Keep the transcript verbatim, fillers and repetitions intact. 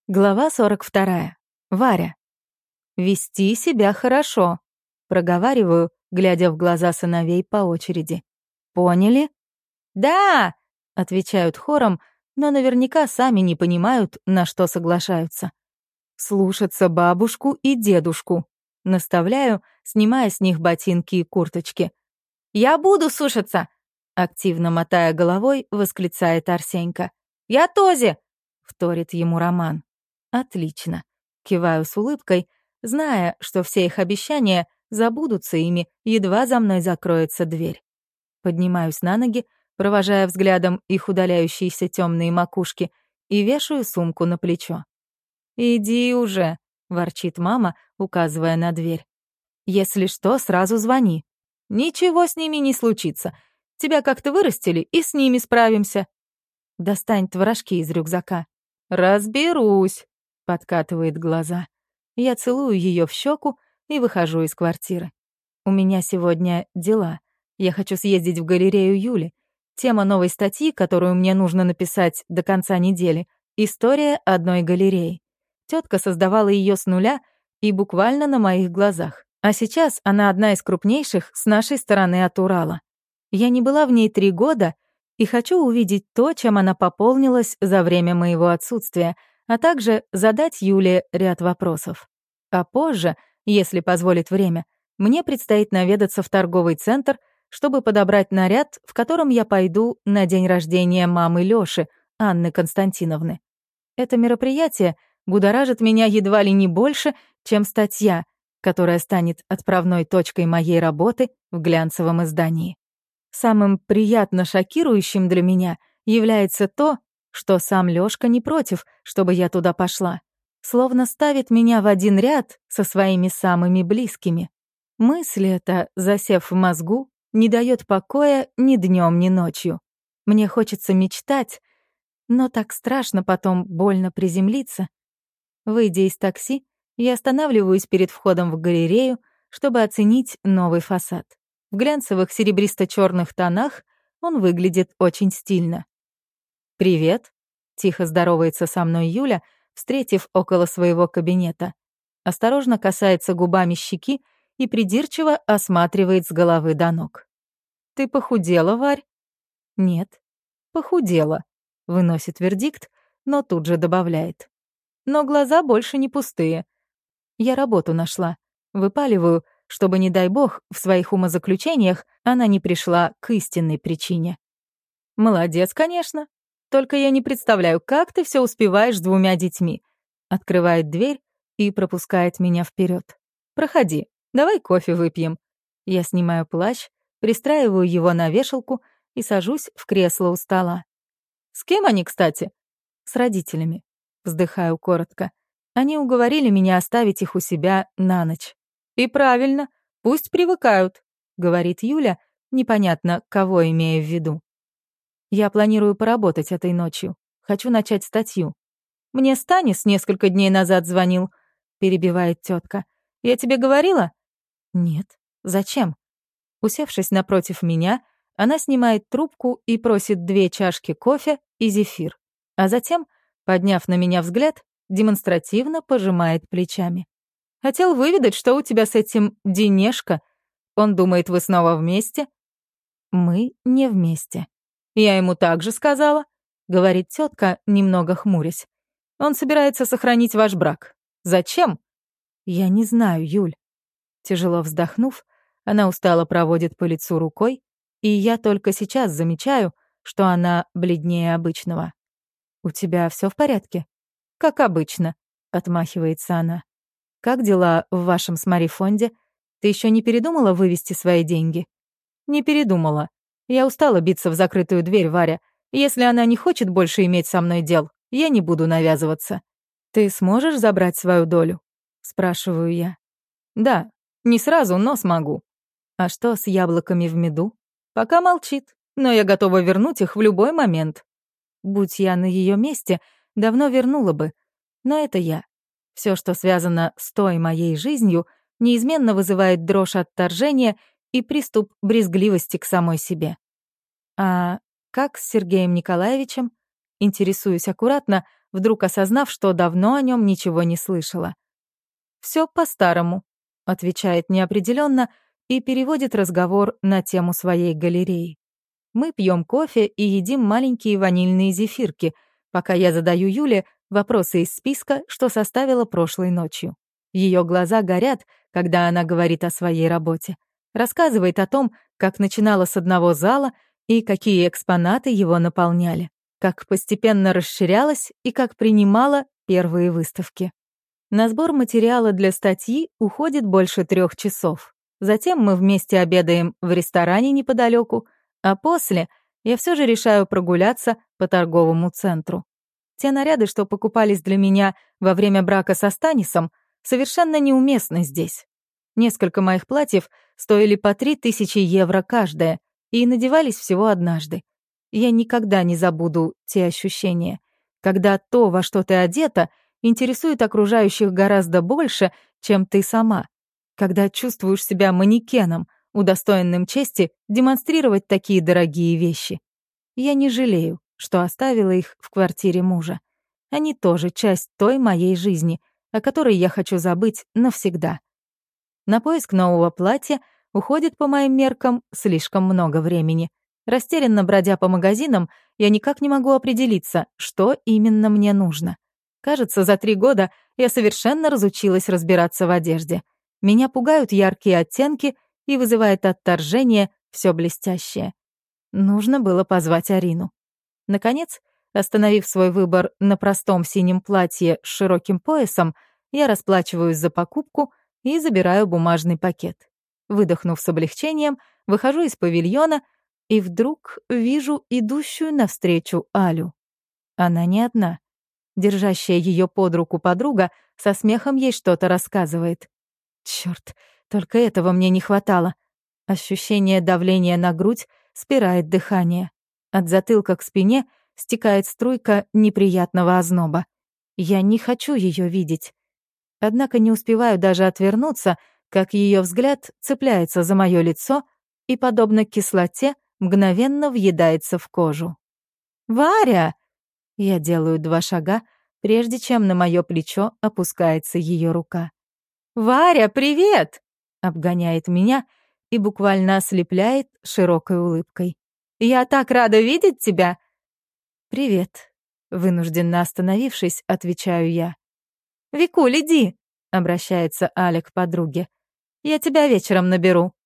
Глава сорок вторая. Варя. «Вести себя хорошо», — проговариваю, глядя в глаза сыновей по очереди. «Поняли?» «Да!» — отвечают хором, но наверняка сами не понимают, на что соглашаются. «Слушаться бабушку и дедушку», — наставляю, снимая с них ботинки и курточки. «Я буду слушаться!» — активно мотая головой, восклицает Арсенька. «Я тоже!» — вторит ему Роман. «Отлично», — киваю с улыбкой, зная, что все их обещания забудутся ими, едва за мной закроется дверь. Поднимаюсь на ноги, провожая взглядом их удаляющиеся темные макушки, и вешаю сумку на плечо. «Иди уже», — ворчит мама, указывая на дверь. «Если что, сразу звони. Ничего с ними не случится. Тебя как-то вырастили, и с ними справимся». «Достань творожки из рюкзака». «Разберусь», — подкатывает глаза. Я целую ее в щеку и выхожу из квартиры. У меня сегодня дела. Я хочу съездить в галерею Юли. Тема новой статьи, которую мне нужно написать до конца недели — история одной галереи. Тетка создавала ее с нуля и буквально на моих глазах. А сейчас она одна из крупнейших с нашей стороны от Урала. Я не была в ней три года и хочу увидеть то, чем она пополнилась за время моего отсутствия, а также задать Юле ряд вопросов. А позже, если позволит время, мне предстоит наведаться в торговый центр, чтобы подобрать наряд, в котором я пойду на день рождения мамы Лёши, Анны Константиновны. Это мероприятие будоражит меня едва ли не больше, чем статья, которая станет отправной точкой моей работы в глянцевом издании. Самым приятно шокирующим для меня является то, что сам Лёшка не против, чтобы я туда пошла. Словно ставит меня в один ряд со своими самыми близкими. Мысль эта, засев в мозгу, не дает покоя ни днем, ни ночью. Мне хочется мечтать, но так страшно потом больно приземлиться. Выйдя из такси, я останавливаюсь перед входом в галерею, чтобы оценить новый фасад. В глянцевых серебристо-черных тонах он выглядит очень стильно. «Привет», — тихо здоровается со мной Юля, встретив около своего кабинета. Осторожно касается губами щеки и придирчиво осматривает с головы до ног. «Ты похудела, Варь?» «Нет, похудела», — выносит вердикт, но тут же добавляет. «Но глаза больше не пустые. Я работу нашла. Выпаливаю, чтобы, не дай бог, в своих умозаключениях она не пришла к истинной причине». «Молодец, конечно. Только я не представляю, как ты все успеваешь с двумя детьми». Открывает дверь и пропускает меня вперед. «Проходи, давай кофе выпьем». Я снимаю плащ, пристраиваю его на вешалку и сажусь в кресло у стола. «С кем они, кстати?» «С родителями». Вздыхаю коротко. Они уговорили меня оставить их у себя на ночь. «И правильно, пусть привыкают», — говорит Юля, непонятно, кого имея в виду. «Я планирую поработать этой ночью. Хочу начать статью». «Мне Станис несколько дней назад звонил», — перебивает тетка. «Я тебе говорила?» «Нет. Зачем?» Усевшись напротив меня, она снимает трубку и просит две чашки кофе и зефир. А затем, подняв на меня взгляд, демонстративно пожимает плечами. «Хотел выведать, что у тебя с этим Денешко. Он думает, вы снова вместе?» «Мы не вместе». «Я ему так же сказала», — говорит тетка, немного хмурясь. «Он собирается сохранить ваш брак. Зачем?» «Я не знаю, Юль». Тяжело вздохнув, она устало проводит по лицу рукой, и я только сейчас замечаю, что она бледнее обычного. «У тебя все в порядке?» «Как обычно», — отмахивается она. «Как дела в вашем с Мари фонде? Ты еще не передумала вывести свои деньги?» «Не передумала. Я устала биться в закрытую дверь, Варя. Если она не хочет больше иметь со мной дел, я не буду навязываться». «Ты сможешь забрать свою долю?» — спрашиваю я. «Да, не сразу, но смогу». «А что с яблоками в меду?» «Пока молчит, но я готова вернуть их в любой момент». Будь я на ее месте, давно вернула бы. Но это я. Все, что связано с той моей жизнью, неизменно вызывает дрожь отторжения и приступ брезгливости к самой себе. «А как с Сергеем Николаевичем?» Интересуюсь аккуратно, вдруг осознав, что давно о нем ничего не слышала. «Все по-старому», — отвечает неопределенно и переводит разговор на тему своей галереи. Мы пьем кофе и едим маленькие ванильные зефирки, пока я задаю Юле вопросы из списка, что составила прошлой ночью. Ее глаза горят, когда она говорит о своей работе. Рассказывает о том, как начинала с одного зала и какие экспонаты его наполняли, как постепенно расширялась и как принимала первые выставки. На сбор материала для статьи уходит больше трех часов. Затем мы вместе обедаем в ресторане неподалеку, а после я все же решаю прогуляться по торговому центру. Те наряды, что покупались для меня во время брака со Станисом, совершенно неуместны здесь. Несколько моих платьев стоили по три тысячи евро каждое и надевались всего однажды. Я никогда не забуду те ощущения, когда то, во что ты одета, интересует окружающих гораздо больше, чем ты сама, когда чувствуешь себя манекеном, удостоенным чести демонстрировать такие дорогие вещи. Я не жалею, что оставила их в квартире мужа. Они тоже часть той моей жизни, о которой я хочу забыть навсегда. На поиск нового платья уходит, по моим меркам, слишком много времени. Растерянно бродя по магазинам, я никак не могу определиться, что именно мне нужно. Кажется, за три года я совершенно разучилась разбираться в одежде. Меня пугают яркие оттенки и вызывает отторжение все блестящее. Нужно было позвать Арину. Наконец, остановив свой выбор на простом синем платье с широким поясом, я расплачиваюсь за покупку и забираю бумажный пакет. Выдохнув с облегчением, выхожу из павильона и вдруг вижу идущую навстречу Алю. Она не одна. Держащая ее под руку подруга со смехом ей что-то рассказывает. Черт, только этого мне не хватало. Ощущение давления на грудь спирает дыхание. От затылка к спине стекает струйка неприятного озноба. Я не хочу ее видеть. Однако не успеваю даже отвернуться, как ее взгляд цепляется за мое лицо и, подобно кислоте, мгновенно въедается в кожу. «Варя!» Я делаю два шага, прежде чем на мое плечо опускается ее рука. «Варя, привет!» — обгоняет меня и буквально ослепляет широкой улыбкой. «Я так рада видеть тебя!» «Привет!» — вынужденно остановившись, отвечаю я. «Викуль, иди!» — обращается Аля к подруге. «Я тебя вечером наберу».